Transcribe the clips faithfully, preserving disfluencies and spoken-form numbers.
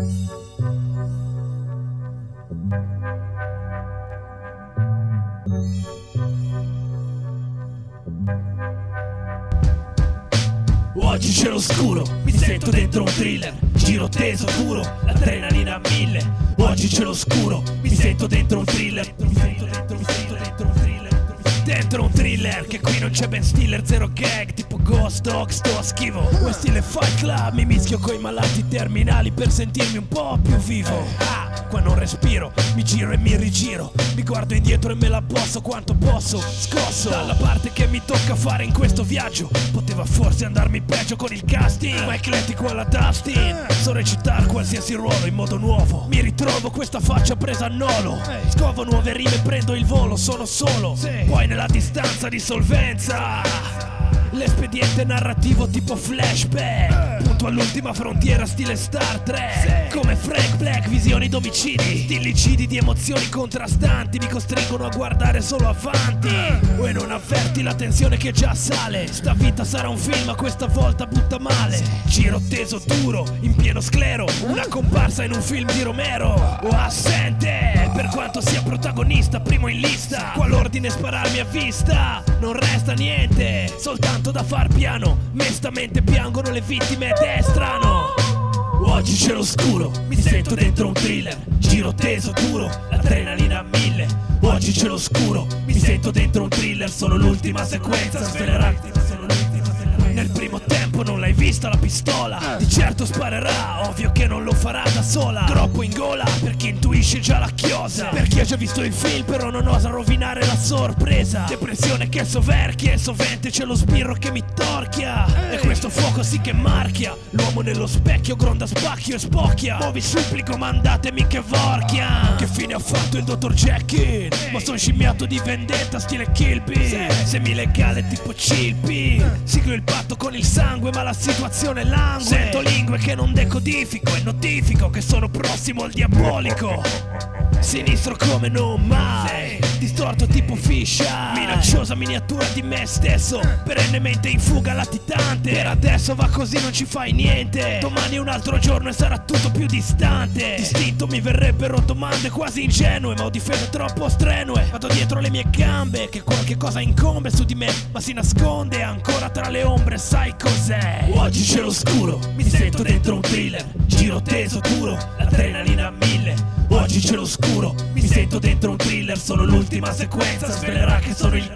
Oggi c'è l'oscuro, mi sento dentro un thriller, giro teso duro, l'adrenalina a mille. Oggi c'è l'oscuro, mi sento dentro un thriller, mi sento dentro, mi sento dentro un thriller, dentro un thriller, che qui non c'è Ben Stiller, zero gag, tipo Ghost Dog, sto a schivo. Questo stile Fight Club, mi mischio coi malati terminali per sentirmi un po' più vivo. Ah, qua non respiro, mi giro e mi rigiro, mi guardo indietro e me la posso quanto posso, scosso dalla parte che mi tocca fare in questo viaggio. Poteva forse andarmi peggio con il casting, ma eclettico alla Dustin, so recitare qualsiasi ruolo in modo nuovo. Mi ritrovo questa faccia presa a nolo, scovo nuove rime, prendo il volo, sono solo, poi nella distanza di solvenza l'espediente narrativo tipo flashback, punto all'ultima frontiera stile Star Trek. Come Frank Black, visioni d'omicidi, stillicidi di emozioni contrastanti mi costringono a guardare solo avanti e non avverti la tensione che già sale. Sta vita sarà un film, ma questa volta butta male. Giro teso duro, in pieno sclero, una comparsa in un film di Romero o assente, per quanto sia protagonista primo in lista. Qua l'ordine spararmi a vista, non resta niente, soltanto da far piano. Mestamente piangono le vittime ed è strano. Oggi c'è l'oscuro, mi sento dentro un thriller, giro teso duro, l'adrenalina a mille. Oggi c'è l'oscuro, mi sento dentro un thriller, solo l'ultima sequenza svelerà. Nel primo tempo non l'hai vista la pistola, di certo sparerà, ovvio che non lo farà da sola. Troppo in gola per chi intuisce già la chiosa, per chi ha già visto il film però non osa rovinare la sorpresa. Depressione che soverchia e sovente c'è lo sbirro che mi torchia, e questo fuoco sì che marchia. L'uomo nello specchio gronda spacchio e spocchia, mo vi supplico mandatemi che vorchia. Che fine ha fatto il dottor Jekyll? Ma son scimmiato di vendetta stile Kill Bill, semi-legale tipo Chilpi. Siglo il patto con il sangue ma la situazione langue, sento lingue che non decodifico e notifico che sono prossimo al diabolico. Sinistro come non mai, distorto tipo fiscia, minacciosa miniatura di me stesso, perennemente in fuga latitante. Per adesso va così, non ci fai niente, domani è un altro giorno e sarà tutto più distante. Distinto mi verrebbero domande quasi ingenue, ma ho difese troppo strenue. Vado dietro le mie gambe, che qualche cosa incombe su di me, ma si nasconde ancora tra le ombre, sai cos'è? Oggi c'è l'oscuro, mi sento dentro un thriller, giro teso duro, l'adrenalina a mille. Oggi c'è l'oscuro, mi sento dentro un thriller, solo l'ultima sequenza svelerà che sono il...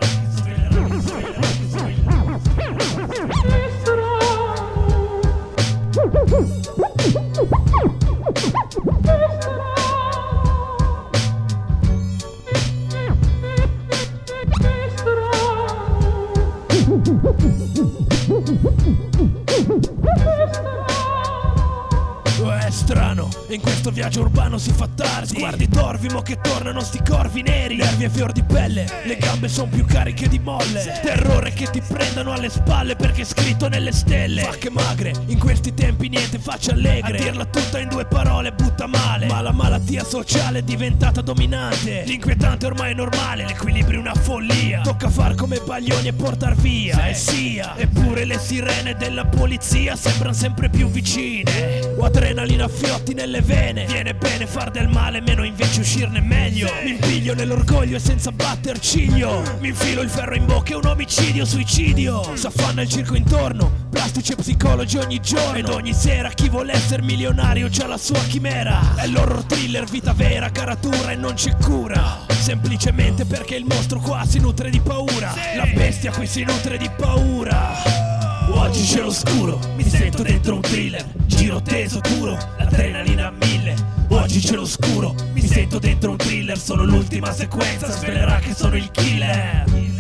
È strano, e in questo viaggio urbano si fa tardi. Sguardi torvi mo che tornano sti corvi neri, nervi e fior di pelle, le gambe son più cariche di molle. Terrore che ti prendano alle spalle perché è scritto nelle stelle. Vacche magre, in questi tempi niente facce allegre, a dirla tutta in due parole butta male. Ma la malattia sociale è diventata dominante, l'inquietante ormai è normale, l'equilibrio è una follia. Tocca far come baglioni e portar via, e sia. Eppure le sirene della polizia sembrano sempre più vicine. Ho adrenalina a fiotti nelle vene, viene bene far del male, meno invece uscirne meglio. Mi impiglio nell'orgoglio e senza batter ciglio, mi infilo il ferro in bocca e un omicidio, suicidio. S'affanna il circo intorno, plastici e psicologi ogni giorno, ed ogni sera chi vuole essere milionario c'ha la sua chimera. È l'horror thriller, vita vera, caratura e non c'è cura, semplicemente perché il mostro qua si nutre di paura. La bestia qui si nutre di paura. Oggi c'è l'oscuro, mi sento dentro un thriller, giro teso duro, l'adrenalina a mille. Oggi c'è l'oscuro, mi sento dentro un thriller, solo l'ultima sequenza svelerà che sono il killer.